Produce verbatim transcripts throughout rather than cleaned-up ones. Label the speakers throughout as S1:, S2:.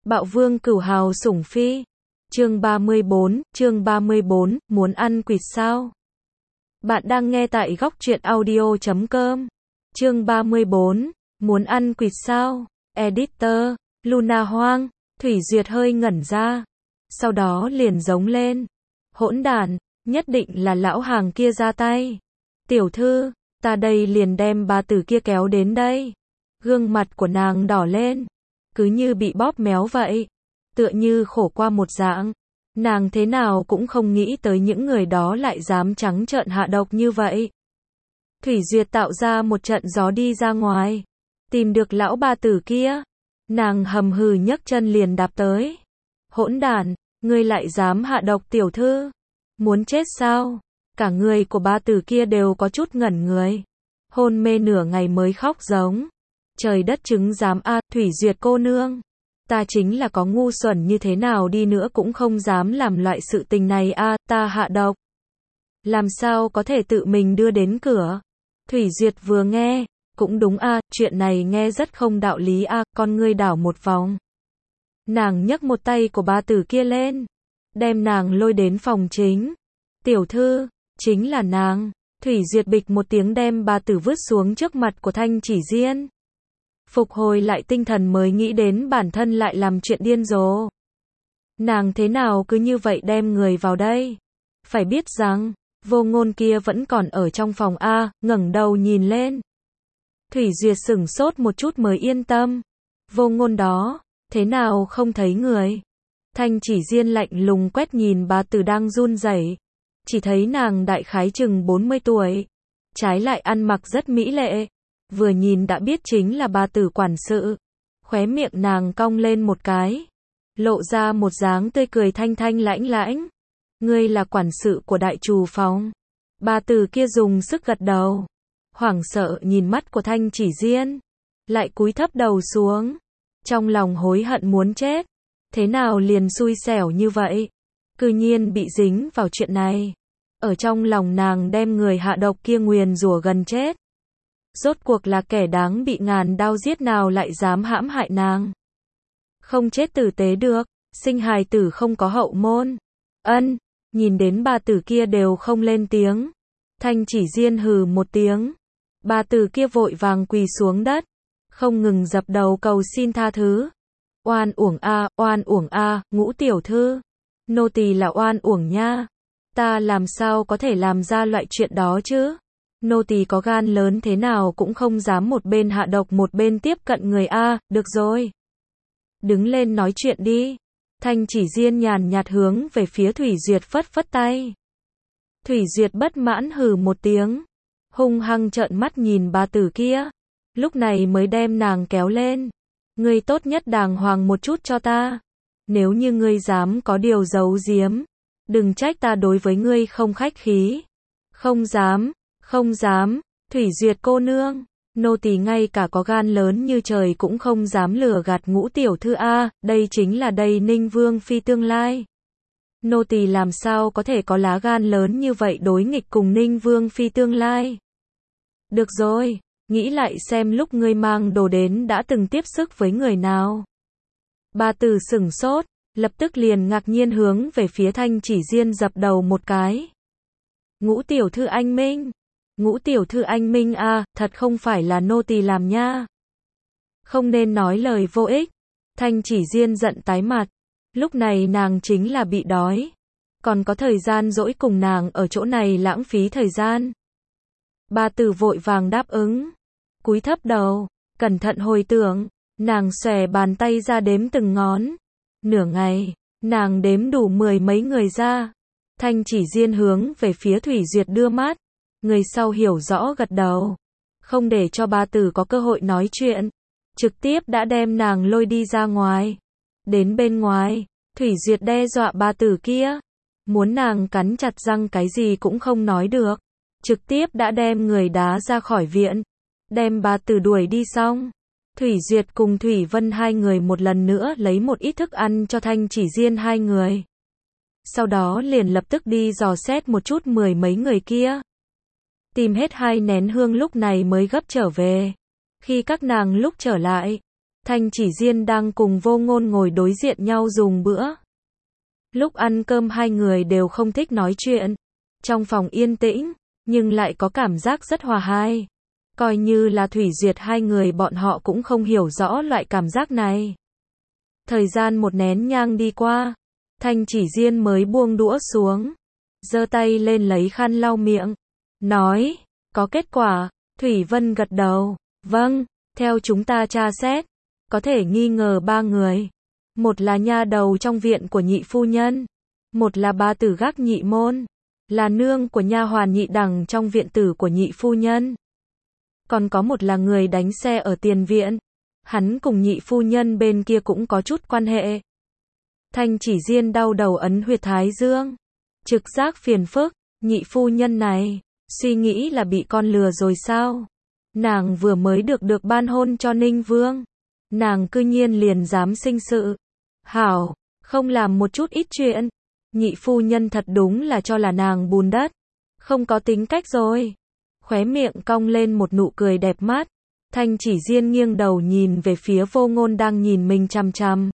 S1: Bạo vương cửu hào sủng phi. Chương ba mươi bốn, chương ba mươi bốn, muốn ăn quỵt sao? Bạn đang nghe tại góc truyện audio chấm com. Chương ba mươi bốn, muốn ăn quỵt sao? Editor, Luna Hoang. Thủy Duyệt hơi ngẩn ra. Sau đó liền giống lên. Hỗn đản, nhất định là lão hàng kia ra tay. Tiểu thư, ta đây liền đem bà tử kia kéo đến đây. Gương mặt của nàng đỏ lên. Cứ như bị bóp méo vậy. Tựa như khổ qua một dạng. Nàng thế nào cũng không nghĩ tới những người đó lại dám trắng trợn hạ độc như vậy. Thủy Duyệt tạo ra một trận gió đi ra ngoài. Tìm được lão bà tử kia. Nàng hầm hừ nhấc chân liền đạp tới. Hỗn đản, ngươi lại dám hạ độc tiểu thư. Muốn chết sao? Cả người của bà tử kia đều có chút ngẩn người. Hôn mê nửa ngày mới khóc giống. Trời đất chứng giám a, Thủy Duyệt cô nương. Ta chính là có ngu xuẩn như thế nào đi nữa cũng không dám làm loại sự tình này a, ta hạ độc. Làm sao có thể tự mình đưa đến cửa? Thủy Duyệt vừa nghe, cũng đúng a, chuyện này nghe rất không đạo lý a, con ngươi đảo một vòng. Nàng nhấc một tay của bà tử kia lên, đem nàng lôi đến phòng chính. Tiểu thư, chính là nàng. Thủy Duyệt bịch một tiếng đem bà tử vứt xuống trước mặt của Thanh Chỉ Diên. Phục hồi lại tinh thần mới nghĩ đến bản thân lại làm chuyện điên rồ. Nàng thế nào cứ như vậy đem người vào đây? Phải biết rằng, Vô Ngôn kia vẫn còn ở trong phòng A, ngẩng đầu nhìn lên. Thủy Duyệt sửng sốt một chút mới yên tâm. Vô Ngôn đó, thế nào không thấy người? Thanh Chỉ Diên lạnh lùng quét nhìn bà tử đang run rẩy. Chỉ thấy nàng đại khái chừng bốn mươi tuổi. Trái lại ăn mặc rất mỹ lệ. Vừa nhìn đã biết chính là bà tử quản sự. Khóe miệng nàng cong lên một cái. Lộ ra một dáng tươi cười thanh thanh lãnh lãnh. Ngươi là quản sự của đại trù phòng. Bà tử kia dùng sức gật đầu. Hoảng sợ nhìn mắt của Thanh Chỉ Diên. Lại cúi thấp đầu xuống. Trong lòng hối hận muốn chết. Thế nào liền xui xẻo như vậy? Cư nhiên bị dính vào chuyện này. Ở trong lòng nàng đem người hạ độc kia nguyền rủa gần chết. Rốt cuộc là kẻ đáng bị ngàn đao giết nào lại dám hãm hại nàng. Không chết tử tế được, sinh hài tử không có hậu môn. Ân, nhìn đến bà tử kia đều không lên tiếng. Thanh Chỉ Diên hừ một tiếng. Bà tử kia vội vàng quỳ xuống đất. Không ngừng dập đầu cầu xin tha thứ. Oan uổng a, oan uổng a, Ngũ tiểu thư. Nô tỳ là oan uổng nha. Ta làm sao có thể làm ra loại chuyện đó chứ? Nô tỳ có gan lớn thế nào cũng không dám một bên hạ độc một bên tiếp cận người a, được rồi. Đứng lên nói chuyện đi. Thanh Chỉ Diên nhàn nhạt hướng về phía Thủy Duyệt phất phất tay. Thủy Duyệt bất mãn hừ một tiếng. Hung hăng trợn mắt nhìn bà tử kia. Lúc này mới đem nàng kéo lên. Ngươi tốt nhất đàng hoàng một chút cho ta. Nếu như ngươi dám có điều giấu giếm. Đừng trách ta đối với ngươi không khách khí. Không dám. Không dám, Thủy Duyệt cô nương, nô tỳ ngay cả có gan lớn như trời cũng không dám lừa gạt Ngũ tiểu thư a, đây chính là đây Ninh Vương phi tương lai. Nô tỳ làm sao có thể có lá gan lớn như vậy đối nghịch cùng Ninh Vương phi tương lai. Được rồi, nghĩ lại xem lúc ngươi mang đồ đến đã từng tiếp sức với người nào. Bà tử sửng sốt, lập tức liền ngạc nhiên hướng về phía Thanh Chỉ Diên dập đầu một cái. Ngũ tiểu thư anh minh. Ngũ tiểu thư anh minh a, à, thật không phải là nô tỳ làm nha. Không nên nói lời vô ích. Thanh Chỉ Diên giận tái mặt. Lúc này nàng chính là bị đói. Còn có thời gian dỗi cùng nàng ở chỗ này lãng phí thời gian. Bà tử vội vàng đáp ứng. Cúi thấp đầu, cẩn thận hồi tưởng. Nàng xòe bàn tay ra đếm từng ngón. Nửa ngày, nàng đếm đủ mười mấy người ra. Thanh Chỉ Diên hướng về phía Thủy Duyệt đưa mắt. Người sau hiểu rõ gật đầu. Không để cho bà tử có cơ hội nói chuyện. Trực tiếp đã đem nàng lôi đi ra ngoài. Đến bên ngoài, Thủy Duyệt đe dọa bà tử kia. Muốn nàng cắn chặt răng cái gì cũng không nói được. Trực tiếp đã đem người đá ra khỏi viện. Đem bà tử đuổi đi xong. Thủy Duyệt cùng Thủy Vân hai người một lần nữa lấy một ít thức ăn cho Thanh Chỉ Diên hai người. Sau đó liền lập tức đi dò xét một chút mười mấy người kia. Tìm hết hai nén hương lúc này mới gấp trở về. Khi các nàng lúc trở lại, Thanh Chỉ Diên đang cùng Vô Ngôn ngồi đối diện nhau dùng bữa. Lúc ăn cơm hai người đều không thích nói chuyện. Trong phòng yên tĩnh, nhưng lại có cảm giác rất hòa hai. Coi như là thủy duyệt hai người bọn họ cũng không hiểu rõ loại cảm giác này. Thời gian một nén nhang đi qua, Thanh Chỉ Diên mới buông đũa xuống, giơ tay lên lấy khăn lau miệng, nói, có kết quả. Thủy Vân gật đầu, vâng, theo chúng ta tra xét, có thể nghi ngờ ba người. Một là nha đầu trong viện của nhị phu nhân, một là bà tử gác nhị môn, là nương của nha hoàn nhị đằng trong viện tử của nhị phu nhân. Còn có một là người đánh xe ở tiền viện, hắn cùng nhị phu nhân bên kia cũng có chút quan hệ. Thanh Chỉ Diên đau đầu ấn huyệt thái dương, trực giác phiền phức, nhị phu nhân này, suy nghĩ là bị con lừa rồi sao? Nàng vừa mới được được ban hôn cho Ninh Vương, nàng cư nhiên liền dám sinh sự. Hảo, không làm một chút ít chuyện. Nhị phu nhân thật đúng là cho là nàng bùn đất, không có tính cách rồi. Khóe miệng cong lên một nụ cười đẹp mắt. Thanh Chỉ Diên nghiêng đầu nhìn về phía Vô Ngôn đang nhìn mình chằm chằm.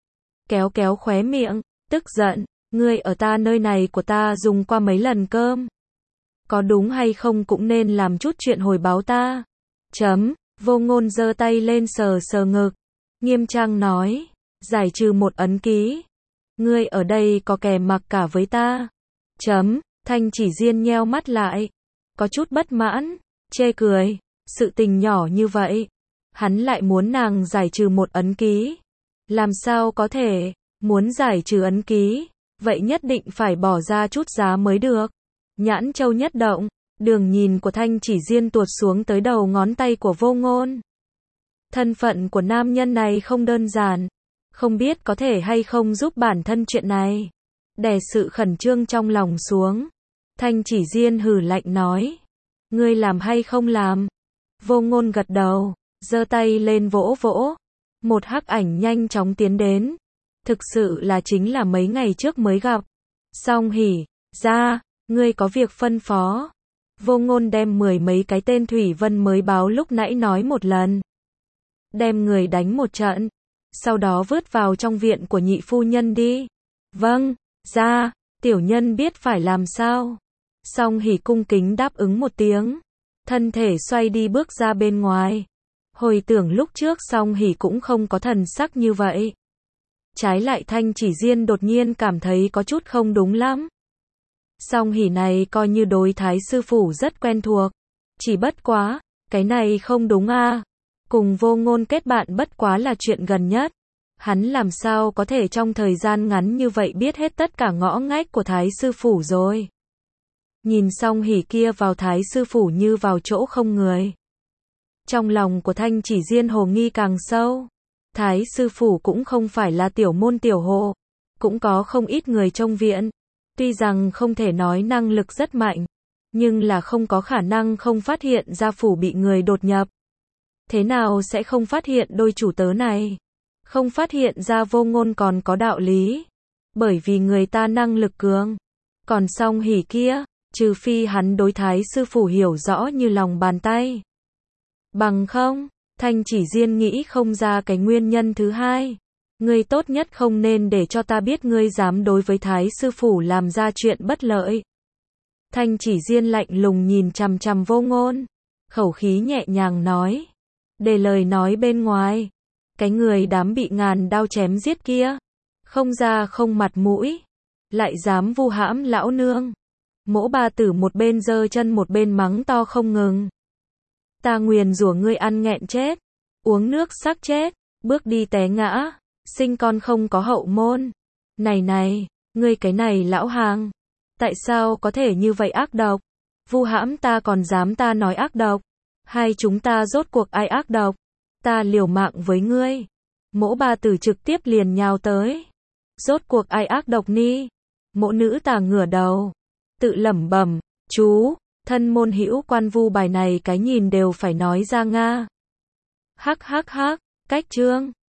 S1: Kéo kéo khóe miệng, tức giận, ngươi ở ta nơi này của ta dùng qua mấy lần cơm. Có đúng hay không cũng nên làm chút chuyện hồi báo ta. Chấm, Vô Ngôn giơ tay lên sờ sờ ngực, nghiêm trang nói, giải trừ một ấn ký. Ngươi ở đây có kè mặc cả với ta. Chấm, Thanh Chỉ Diên nheo mắt lại, có chút bất mãn, chê cười, sự tình nhỏ như vậy, hắn lại muốn nàng giải trừ một ấn ký. Làm sao có thể, muốn giải trừ ấn ký, vậy nhất định phải bỏ ra chút giá mới được. Nhãn châu nhất động, đường nhìn của Thanh Chỉ Diên tuột xuống tới đầu ngón tay của Vô Ngôn. Thân phận của nam nhân này không đơn giản, không biết có thể hay không giúp bản thân chuyện này. Đè sự khẩn trương trong lòng xuống, Thanh Chỉ Diên hừ lạnh nói, ngươi làm hay không làm? Vô Ngôn gật đầu, giơ tay lên vỗ vỗ, một hắc ảnh nhanh chóng tiến đến. Thực sự là chính là mấy ngày trước mới gặp. Song Hỉ, ra, ngươi có việc phân phó. Vô Ngôn đem mười mấy cái tên Thủy Vân mới báo lúc nãy nói một lần. Đem người đánh một trận, sau đó vứt vào trong viện của nhị phu nhân đi. Vâng, ra, tiểu nhân biết phải làm sao. Song Hỉ cung kính đáp ứng một tiếng, thân thể xoay đi bước ra bên ngoài. Hồi tưởng lúc trước Song Hỉ cũng không có thần sắc như vậy. Trái lại Thanh Chỉ Diên đột nhiên cảm thấy có chút không đúng lắm. Song Hỉ này coi như đối thái sư phủ rất quen thuộc. Chỉ bất quá, cái này không đúng a. À. Cùng Vô Ngôn kết bạn bất quá là chuyện gần nhất. Hắn làm sao có thể trong thời gian ngắn như vậy biết hết tất cả ngõ ngách của thái sư phủ rồi. Nhìn Song Hỉ kia vào thái sư phủ như vào chỗ không người. Trong lòng của Thanh Chỉ Diên hồ nghi càng sâu. Thái sư phủ cũng không phải là tiểu môn tiểu hộ, cũng có không ít người trong viện. Tuy rằng không thể nói năng lực rất mạnh, nhưng là không có khả năng không phát hiện ra phủ bị người đột nhập. Thế nào sẽ không phát hiện đôi chủ tớ này? Không phát hiện ra Vô Ngôn còn có đạo lý. Bởi vì người ta năng lực cường. Còn Song Hỉ kia, trừ phi hắn đối thái sư phủ hiểu rõ như lòng bàn tay. Bằng không, Thanh Chỉ Diên nghĩ không ra cái nguyên nhân thứ hai. Ngươi tốt nhất không nên để cho ta biết ngươi dám đối với thái sư phủ làm ra chuyện bất lợi. Thanh Chỉ Diên lạnh lùng nhìn chằm chằm Vô Ngôn, khẩu khí nhẹ nhàng nói, để lời nói bên ngoài, cái người dám bị ngàn đao chém giết kia, không ra không mặt mũi, lại dám vu hãm lão nương. Mỗ bà tử một bên giơ chân một bên mắng to không ngừng. Ta nguyền rủa ngươi ăn nghẹn chết, uống nước xác chết, bước đi té ngã, sinh con không có hậu môn. Này này, ngươi cái này lão hàng, tại sao có thể như vậy ác độc? Vu hãm ta còn dám ta nói ác độc? Hai chúng ta rốt cuộc ai ác độc? Ta liều mạng với ngươi. Mỗ bà tử trực tiếp liền nhào tới. Rốt cuộc ai ác độc ni? Mỗ nữ tà ngửa đầu, tự lẩm bẩm, chú, thân môn hữu quan vu bài này cái nhìn đều phải nói ra nga. Hắc hắc hắc, cách chương.